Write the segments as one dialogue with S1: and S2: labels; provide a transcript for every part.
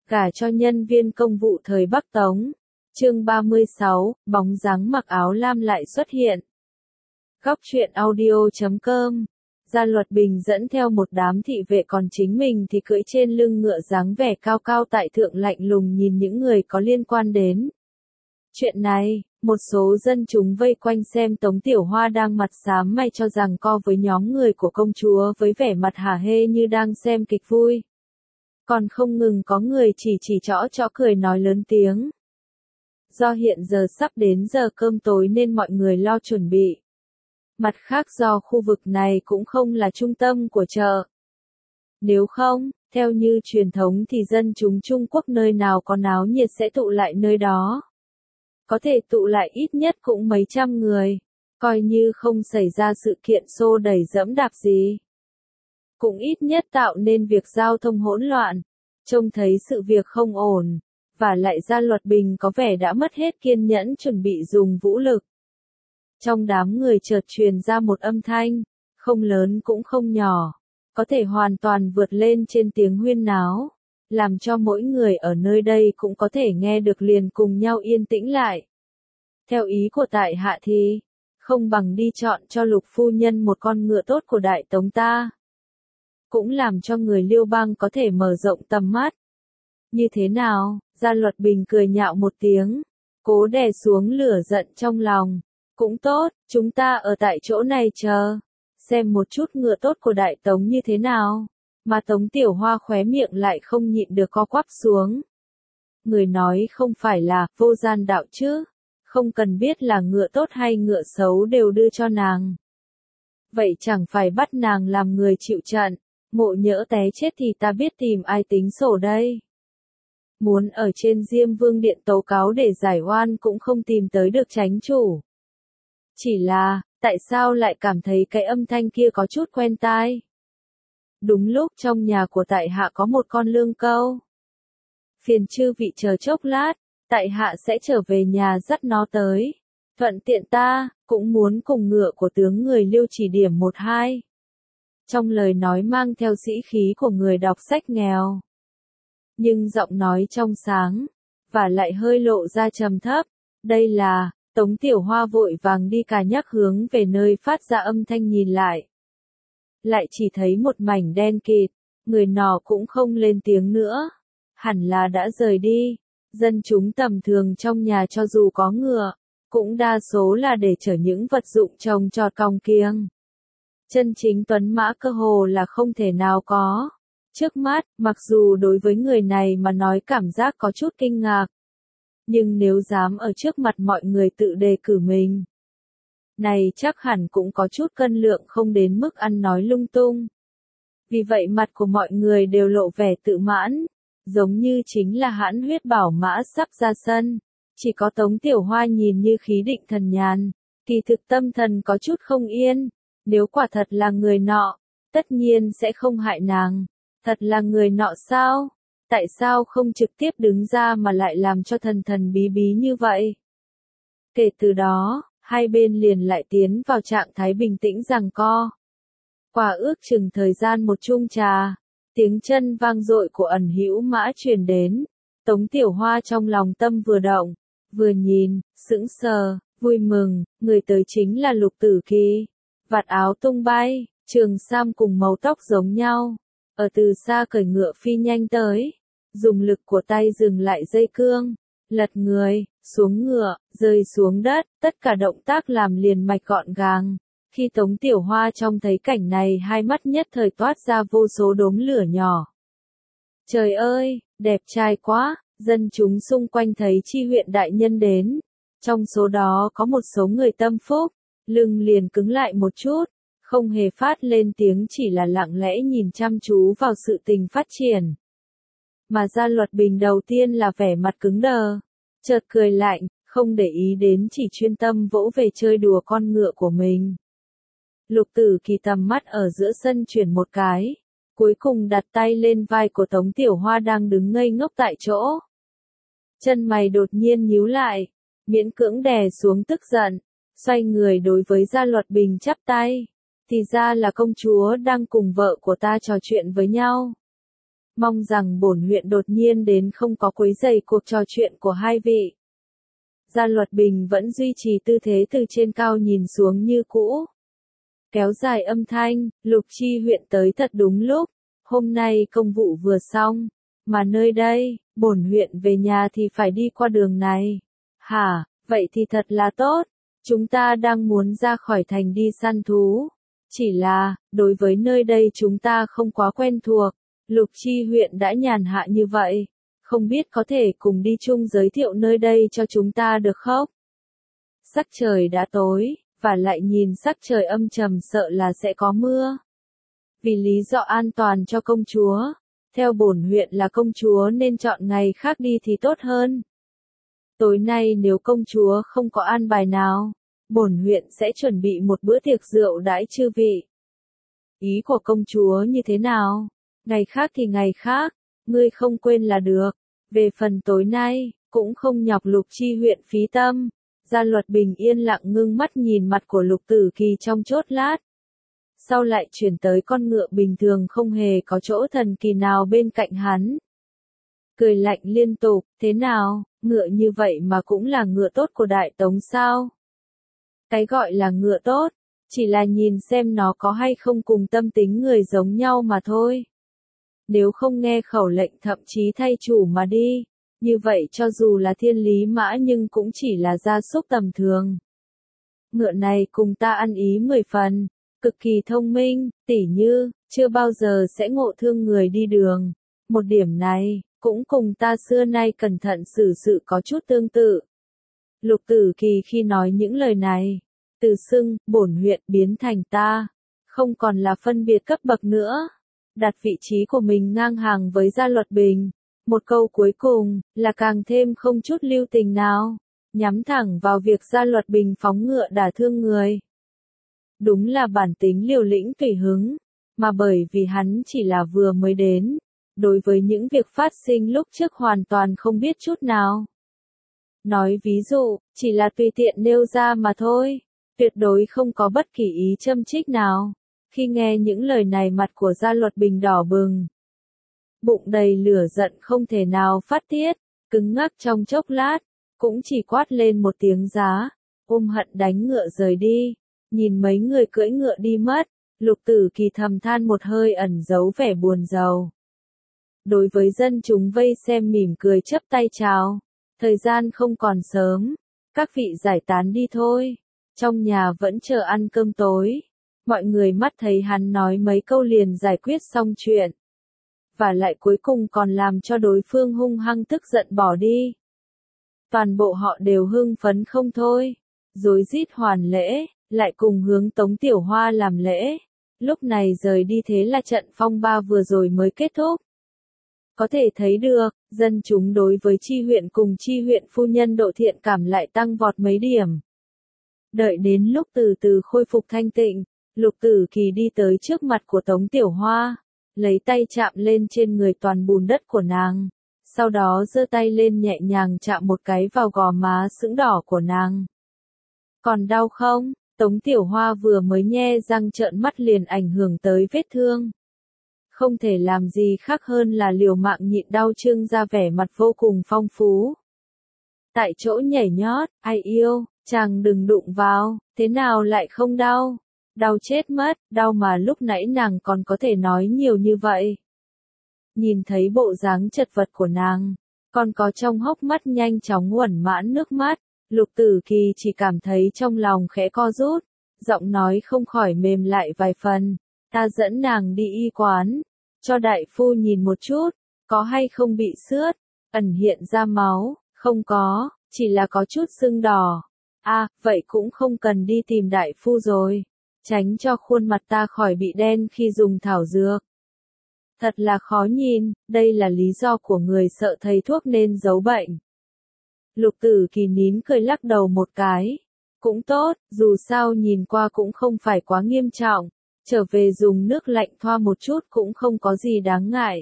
S1: Gả cho nhân viên công vụ thời Bắc Tống. Chương 36, bóng dáng mặc áo lam lại xuất hiện. Góc truyện audio.com. Gia Luật Bình dẫn theo một đám thị vệ, còn chính mình thì cưỡi trên lưng ngựa, dáng vẻ cao cao tại thượng, lạnh lùng nhìn những người có liên quan đến chuyện này. Một số dân chúng vây quanh xem Tống Tiểu Hoa đang mặt xám mày cho rằng co với nhóm người của công chúa với vẻ mặt hả hê như đang xem kịch vui. Còn không ngừng có người chỉ trõ cười nói lớn tiếng. Do hiện giờ sắp đến giờ cơm tối nên mọi người lo chuẩn bị. Mặt khác do khu vực này cũng không là trung tâm của chợ. Nếu không, theo như truyền thống thì dân chúng Trung Quốc nơi nào có náo nhiệt sẽ tụ lại nơi đó. Có thể tụ lại ít nhất cũng mấy trăm người, coi như không xảy ra sự kiện xô đẩy dẫm đạp gì. Cũng ít nhất tạo nên việc giao thông hỗn loạn, trông thấy sự việc không ổn, và lại Gia Luật Bình có vẻ đã mất hết kiên nhẫn chuẩn bị dùng vũ lực. Trong đám người chợt truyền ra một âm thanh, không lớn cũng không nhỏ, có thể hoàn toàn vượt lên trên tiếng huyên náo, làm cho mỗi người ở nơi đây cũng có thể nghe được, liền cùng nhau yên tĩnh lại. Theo ý của tại hạ thì, không bằng đi chọn cho Lục phu nhân một con ngựa tốt của Đại Tống ta. Cũng làm cho người Liêu Bang có thể mở rộng tầm mắt. Như thế nào? Gia Luật Bình cười nhạo một tiếng, cố đè xuống lửa giận trong lòng. Cũng tốt, chúng ta ở tại chỗ này chờ, xem một chút ngựa tốt của Đại Tống như thế nào. Mà Tống Tiểu Hoa khóe miệng lại không nhịn được co quắp xuống. Người nói không phải là Vô Gian Đạo chứ, không cần biết là ngựa tốt hay ngựa xấu đều đưa cho nàng. Vậy chẳng phải bắt nàng làm người chịu trận, ngộ nhỡ té chết thì ta biết tìm ai tính sổ đây. Muốn ở trên Diêm Vương Điện tố cáo để giải oan cũng không tìm tới được chánh chủ. Chỉ là, tại sao lại cảm thấy cái âm thanh kia có chút quen tai? Đúng lúc trong nhà của tại hạ có một con lương câu. Phiền chư vị chờ chốc lát, tại hạ sẽ trở về nhà dắt nó tới. Thuận tiện ta, cũng muốn cùng ngựa của tướng người Liêu chỉ điểm một hai. Trong lời nói mang theo sĩ khí của người đọc sách nghèo. Nhưng giọng nói trong sáng, và lại hơi lộ ra trầm thấp. Đây là, Tống Tiểu Hoa vội vàng đi cà nhắc hướng về nơi phát ra âm thanh nhìn lại. Lại chỉ thấy một mảnh đen kịt, người nọ cũng không lên tiếng nữa. Hẳn là đã rời đi. Dân chúng tầm thường trong nhà cho dù có ngựa, cũng đa số là để chở những vật dụng trồng trọt còng kiêng. Chân chính tuấn mã cơ hồ là không thể nào có. Trước mắt, mặc dù đối với người này mà nói cảm giác có chút kinh ngạc. Nhưng nếu dám ở trước mặt mọi người tự đề cử mình, này chắc hẳn cũng có chút cân lượng, không đến mức ăn nói lung tung. Vì vậy mặt của mọi người đều lộ vẻ tự mãn, giống như chính là hãn huyết bảo mã sắp ra sân. Chỉ có Tống Tiểu Hoa nhìn như khí định thần nhàn, kỳ thực tâm thần có chút không yên. Nếu quả thật là người nọ, tất nhiên sẽ không hại nàng. Thật là người nọ sao? Tại sao không trực tiếp đứng ra mà lại làm cho thần thần bí bí như vậy? Kể từ đó, hai bên liền lại tiến vào trạng thái bình tĩnh giằng co. Qua ước chừng thời gian một chung trà, tiếng chân vang dội của Ẩn Hữu Mã truyền đến. Tống Tiểu Hoa trong lòng tâm vừa động, vừa nhìn, sững sờ, vui mừng, người tới chính là Lục Tử Kỳ. Vạt áo tung bay, trường sam cùng màu tóc giống nhau. Ở từ xa cởi ngựa phi nhanh tới, dùng lực của tay dừng lại dây cương, lật người, xuống ngựa, rơi xuống đất, tất cả động tác làm liền mạch gọn gàng. Khi Tống Tiểu Hoa trông thấy cảnh này, hai mắt nhất thời toát ra vô số đốm lửa nhỏ. Trời ơi, đẹp trai quá, dân chúng xung quanh thấy Chi huyện đại nhân đến. Trong số đó có một số người tâm phúc, lưng liền cứng lại một chút. Không hề phát lên tiếng, chỉ là lặng lẽ nhìn chăm chú vào sự tình phát triển. Mà Gia Luật Bình đầu tiên là vẻ mặt cứng đờ, chợt cười lạnh, không để ý đến, chỉ chuyên tâm vỗ về chơi đùa con ngựa của mình. Lục Tử Kỳ tầm mắt ở giữa sân chuyển một cái, cuối cùng đặt tay lên vai của Tống Tiểu Hoa đang đứng ngây ngốc tại chỗ. Chân mày đột nhiên nhíu lại, miễn cưỡng đè xuống tức giận, xoay người đối với Gia Luật Bình chắp tay. Thì ra là công chúa đang cùng vợ của ta trò chuyện với nhau. Mong rằng bổn huyện đột nhiên đến không có quấy rầy cuộc trò chuyện của hai vị. Gia Luật Bình vẫn duy trì tư thế từ trên cao nhìn xuống như cũ. Kéo dài âm thanh, Lục Chi huyện tới thật đúng lúc. Hôm nay công vụ vừa xong, mà nơi đây, bổn huyện về nhà thì phải đi qua đường này. Hả, vậy thì thật là tốt. Chúng ta đang muốn ra khỏi thành đi săn thú. Chỉ là, đối với nơi đây chúng ta không quá quen thuộc. Lục Chi huyện đã nhàn hạ như vậy. Không biết có thể cùng đi chung giới thiệu nơi đây cho chúng ta được không? Sắc trời đã tối, và lại nhìn sắc trời âm trầm sợ là sẽ có mưa. Vì lý do an toàn cho công chúa, theo bổn huyện là công chúa nên chọn ngày khác đi thì tốt hơn. Tối nay nếu công chúa không có an bài nào, bổn huyện sẽ chuẩn bị một bữa tiệc rượu đãi chư vị. Ý của công chúa như thế nào? Ngày khác thì ngày khác, ngươi không quên là được. Về phần tối nay, cũng không nhọc Lục Chi huyện phí tâm. Gia Luật Bình yên lặng ngưng mắt nhìn mặt của Lục Tử Kỳ trong chốc lát. Sau lại chuyển tới con ngựa bình thường không hề có chỗ thần kỳ nào bên cạnh hắn. Cười lạnh liên tục, thế nào, ngựa như vậy mà cũng là ngựa tốt của Đại Tống sao? Cái gọi là ngựa tốt, chỉ là nhìn xem nó có hay không cùng tâm tính người giống nhau mà thôi. Nếu không nghe khẩu lệnh thậm chí thay chủ mà đi, như vậy cho dù là thiên lý mã nhưng cũng chỉ là gia súc tầm thường. Ngựa này cùng ta ăn ý 10 phần, cực kỳ thông minh, tỉ như, chưa bao giờ sẽ ngộ thương người đi đường. Một điểm này, cũng cùng ta xưa nay cẩn thận xử sự có chút tương tự. Lục Tử Kỳ khi nói những lời này, từ xưng, bổn huyện biến thành ta, không còn là phân biệt cấp bậc nữa. Đặt vị trí của mình ngang hàng với Gia Luật Bình. Một câu cuối cùng, là càng thêm không chút lưu tình nào, nhắm thẳng vào việc Gia Luật Bình phóng ngựa đả thương người. Đúng là bản tính liều lĩnh tùy hứng, mà bởi vì hắn chỉ là vừa mới đến, đối với những việc phát sinh lúc trước hoàn toàn không biết chút nào. Nói ví dụ, chỉ là tùy tiện nêu ra mà thôi, tuyệt đối không có bất kỳ ý châm chích nào. Khi nghe những lời này mặt của Gia Luật Bình đỏ bừng. Bụng đầy lửa giận không thể nào phát tiết, cứng ngắc trong chốc lát, cũng chỉ quát lên một tiếng giá, ôm hận đánh ngựa rời đi. Nhìn mấy người cưỡi ngựa đi mất, Lục Tử Kỳ thầm than một hơi ẩn giấu vẻ buồn rầu. Đối với dân chúng vây xem mỉm cười chắp tay chào, thời gian không còn sớm, các vị giải tán đi thôi, trong nhà vẫn chờ ăn cơm tối. Mọi người mắt thấy hắn nói mấy câu liền giải quyết xong chuyện. Và lại cuối cùng còn làm cho đối phương hung hăng tức giận bỏ đi. Toàn bộ họ đều hưng phấn không thôi. Rối rít hoàn lễ, lại cùng hướng Tống Tiểu Hoa làm lễ. Lúc này rời đi thế là trận phong ba vừa rồi mới kết thúc. Có thể thấy được, dân chúng đối với Chi huyện cùng Chi huyện phu nhân độ thiện cảm lại tăng vọt mấy điểm. Đợi đến lúc từ từ khôi phục thanh tịnh, Lục Tử Kỳ đi tới trước mặt của Tống Tiểu Hoa, lấy tay chạm lên trên người toàn bùn đất của nàng, sau đó giơ tay lên nhẹ nhàng chạm một cái vào gò má sững đỏ của nàng. Còn đau không? Tống Tiểu Hoa vừa mới nhe răng trợn mắt liền ảnh hưởng tới vết thương. Không thể làm gì khác hơn là liều mạng nhịn đau trưng ra vẻ mặt vô cùng phong phú. Tại chỗ nhảy nhót, ai yêu, chàng đừng đụng vào, thế nào lại không đau? Đau chết mất, đau mà lúc nãy nàng còn có thể nói nhiều như vậy. Nhìn thấy bộ dáng chật vật của nàng, còn có trong hốc mắt nhanh chóng uẩn mãn nước mắt, Lục Tử Kỳ chỉ cảm thấy trong lòng khẽ co rút, giọng nói không khỏi mềm lại vài phần, ta dẫn nàng đi y quán, cho đại phu nhìn một chút, có hay không bị xước, ẩn hiện ra máu, không có, chỉ là có chút sưng đỏ. Vậy cũng không cần đi tìm đại phu rồi. Tránh cho khuôn mặt ta khỏi bị đen khi dùng thảo dược. Thật là khó nhìn, đây là lý do của người sợ thầy thuốc nên giấu bệnh. Lục Tử Kỳ nín cười lắc đầu một cái. Cũng tốt, dù sao nhìn qua cũng không phải quá nghiêm trọng. Trở về dùng nước lạnh thoa một chút cũng không có gì đáng ngại.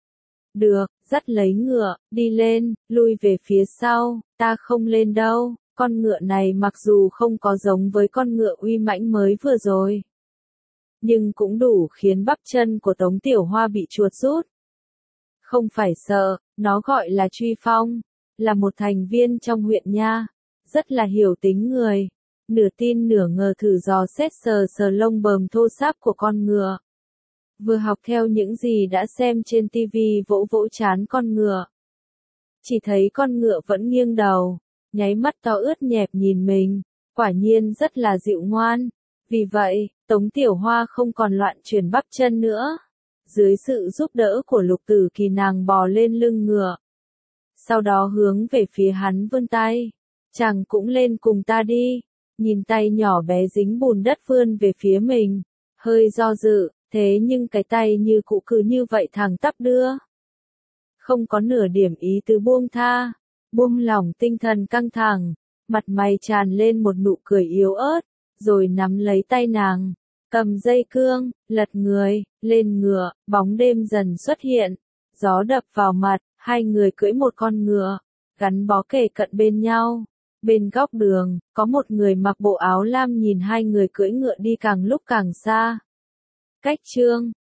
S1: Được, dắt lấy ngựa, đi lên, lui về phía sau, ta không lên đâu. Con ngựa này mặc dù không có giống với con ngựa uy mãnh mới vừa rồi, nhưng cũng đủ khiến bắp chân của Tống Tiểu Hoa bị chuột rút. Không phải sợ, nó gọi là Truy Phong, là một thành viên trong huyện nha, rất là hiểu tính người, nửa tin nửa ngờ thử dò xét sờ sờ lông bờm thô ráp của con ngựa. Vừa học theo những gì đã xem trên tivi vỗ vỗ trán con ngựa. Chỉ thấy con ngựa vẫn nghiêng đầu, nháy mắt to ướt nhẹp nhìn mình, quả nhiên rất là dịu ngoan. Vì vậy, Tống Tiểu Hoa không còn loạn chuyển bắp chân nữa. Dưới sự giúp đỡ của Lục Tử Kỳ nàng bò lên lưng ngựa. Sau đó hướng về phía hắn vươn tay. Chàng cũng lên cùng ta đi. Nhìn tay nhỏ bé dính bùn đất vươn về phía mình. Hơi do dự, thế nhưng cái tay như cũ cứ như vậy thẳng tắp đưa. Không có nửa điểm ý tứ buông tha. Buông lỏng tinh thần căng thẳng. Mặt mày tràn lên một nụ cười yếu ớt. Rồi nắm lấy tay nàng. Cầm dây cương, lật người, lên ngựa, bóng đêm dần xuất hiện. Gió đập vào mặt, hai người cưỡi một con ngựa, gắn bó kề cận bên nhau. Bên góc đường, có một người mặc bộ áo lam nhìn hai người cưỡi ngựa đi càng lúc càng xa. Cách chương